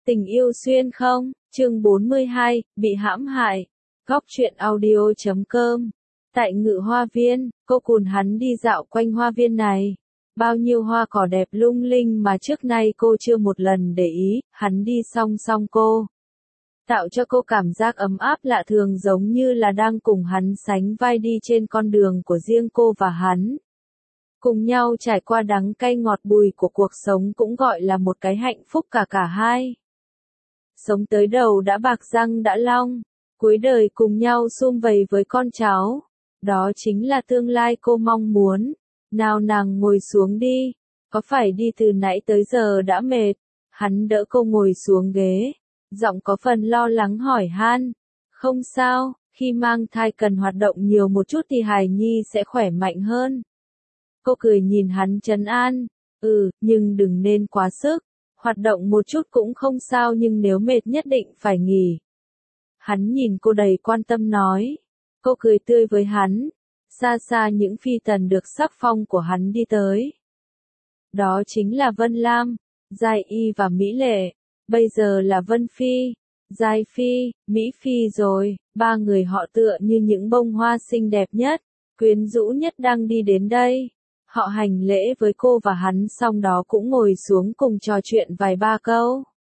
Tình yêu xuyên không, chương 42, bị hãm hại. Góc truyện audio.com. Tại Ngự Hoa Viên, cô cùng hắn đi dạo quanh hoa viên này. Bao nhiêu hoa cỏ đẹp lung linh mà trước nay cô chưa một lần để ý, hắn đi song song cô. Tạo cho cô cảm giác ấm áp lạ thường giống như là đang cùng hắn sánh vai đi trên con đường của riêng cô và hắn. Cùng nhau trải qua đắng cay ngọt bùi của cuộc sống cũng gọi là một cái hạnh phúc cả hai. Sống tới đầu đã bạc răng đã long, cuối đời cùng nhau sum vầy với con cháu. Đó chính là tương lai cô mong muốn. Nào nàng ngồi xuống đi, có phải đi từ nãy tới giờ đã mệt? Hắn đỡ cô ngồi xuống ghế, giọng có phần lo lắng hỏi han. Không sao, khi mang thai cần hoạt động nhiều một chút thì hài nhi sẽ khỏe mạnh hơn. Cô cười nhìn hắn trấn an, nhưng đừng nên quá sức, hoạt động một chút cũng không sao nhưng nếu mệt nhất định phải nghỉ. Hắn nhìn cô đầy quan tâm nói, cô cười tươi với hắn, xa xa những phi tần được sắc phong của hắn đi tới. Đó chính là Vân Lam, Giai Y và Mỹ Lệ, bây giờ là Vân Phi, Giai Phi, Mỹ Phi rồi, ba người họ tựa như những bông hoa xinh đẹp nhất, quyến rũ nhất đang đi đến đây. Họ hành lễ với cô và hắn xong đó cũng ngồi xuống cùng trò chuyện vài ba câu.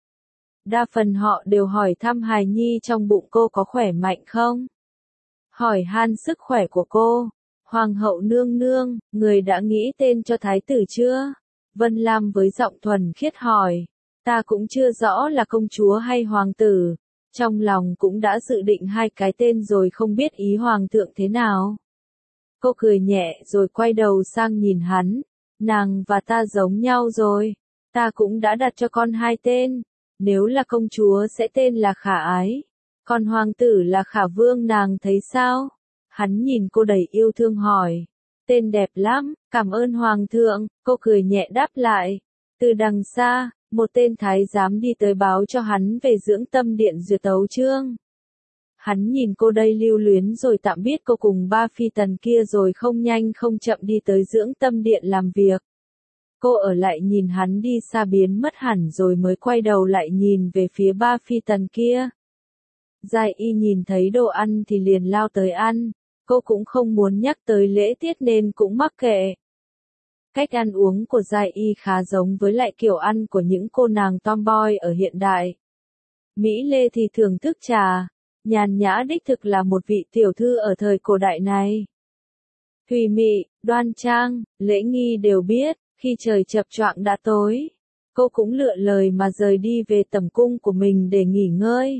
Đa phần họ đều hỏi thăm hài nhi trong bụng cô có khỏe mạnh không? Hỏi han sức khỏe của cô. Hoàng hậu nương nương, người đã nghĩ tên cho thái tử chưa? Vân Lam với giọng thuần khiết hỏi. Ta cũng chưa rõ là công chúa hay hoàng tử. Trong lòng cũng đã dự định hai cái tên rồi không biết ý hoàng thượng thế nào. Cô cười nhẹ rồi quay đầu sang nhìn hắn. Nàng và ta giống nhau rồi. Ta cũng đã đặt cho con hai tên. Nếu là công chúa sẽ tên là Khả Ái. Còn hoàng tử là Khả Vương, nàng thấy sao? Hắn nhìn cô đầy yêu thương hỏi. Tên đẹp lắm, cảm ơn hoàng thượng. Cô cười nhẹ đáp lại. Từ đằng xa, một tên thái giám đi tới báo cho hắn về dưỡng tâm điện duyệt tấu chương. Hắn nhìn cô đây lưu luyến rồi tạm biệt cô cùng ba phi tần kia rồi không nhanh không chậm đi tới dưỡng tâm điện làm việc. Cô ở lại nhìn hắn đi xa biến mất hẳn rồi mới quay đầu lại nhìn về phía ba phi tần kia. Giai Y nhìn thấy đồ ăn thì liền lao tới ăn, cô cũng không muốn nhắc tới lễ tiết nên cũng mắc kệ. Cách ăn uống của Giai Y khá giống với lại kiểu ăn của những cô nàng tomboy ở hiện đại. Mỹ Lê thì thưởng thức trà, nhàn nhã đích thực là một vị tiểu thư ở thời cổ đại này. Thùy mị, đoan trang, lễ nghi đều biết, khi trời chập choạng đã tối. Cô cũng lựa lời mà rời đi về tẩm cung của mình để nghỉ ngơi.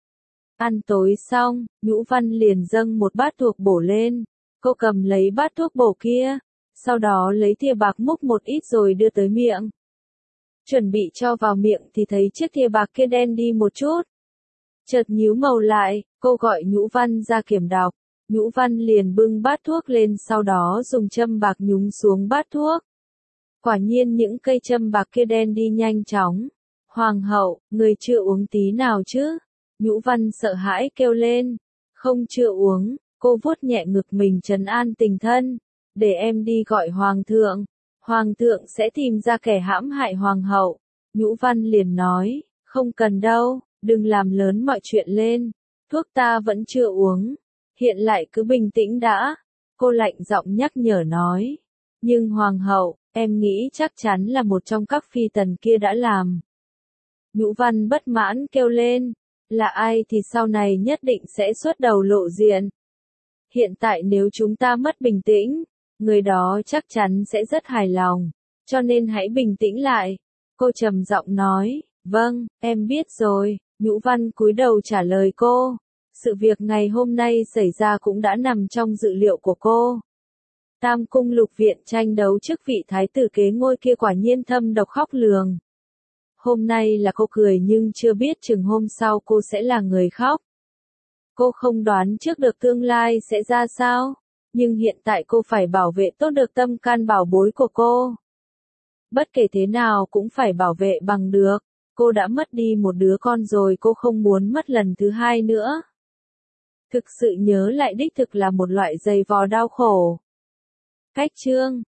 Ăn tối xong, Nhũ Văn liền dâng một bát thuốc bổ lên. Cô cầm lấy bát thuốc bổ kia, sau đó lấy thìa bạc múc một ít rồi đưa tới miệng. Chuẩn bị cho vào miệng thì thấy chiếc thìa bạc kia đen đi một chút. Chợt nhíu màu lại, cô gọi Nhũ Văn ra kiểm đọc. Nhũ Văn liền bưng bát thuốc lên sau đó dùng châm bạc nhúng xuống bát thuốc. Quả nhiên những cây châm bạc kia đen đi nhanh chóng. Hoàng hậu, người chưa uống tí nào chứ? Nhũ Văn sợ hãi kêu lên. Không chưa uống, cô vuốt nhẹ ngực mình trấn an tình thân. Để em đi gọi hoàng thượng. Hoàng thượng sẽ tìm ra kẻ hãm hại hoàng hậu. Nhũ Văn liền nói, không cần đâu, đừng làm lớn mọi chuyện lên. Thuốc ta vẫn chưa uống. Hiện lại cứ bình tĩnh đã. Cô lạnh giọng nhắc nhở nói. Nhưng hoàng hậu, em nghĩ chắc chắn là một trong các phi tần kia đã làm. Nhũ Văn bất mãn kêu lên. Là ai thì sau này nhất định sẽ xuất đầu lộ diện. Hiện tại nếu chúng ta mất bình tĩnh, người đó chắc chắn sẽ rất hài lòng. Cho nên hãy bình tĩnh lại. Cô trầm giọng nói, vâng, em biết rồi. Nhũ Văn cúi đầu trả lời cô. Sự việc ngày hôm nay xảy ra cũng đã nằm trong dự liệu của cô. Tam cung lục viện tranh đấu chức vị thái tử kế ngôi kia quả nhiên thâm độc khóc lường. Hôm nay là cô cười nhưng chưa biết chừng hôm sau cô sẽ là người khóc. Cô không đoán trước được tương lai sẽ ra sao, nhưng hiện tại cô phải bảo vệ tốt được tâm can bảo bối của cô. Bất kể thế nào cũng phải bảo vệ bằng được. Cô đã mất đi một đứa con rồi, cô không muốn mất lần thứ hai nữa. Thực sự nhớ lại đích thực là một loại dày vò đau khổ. Cách chương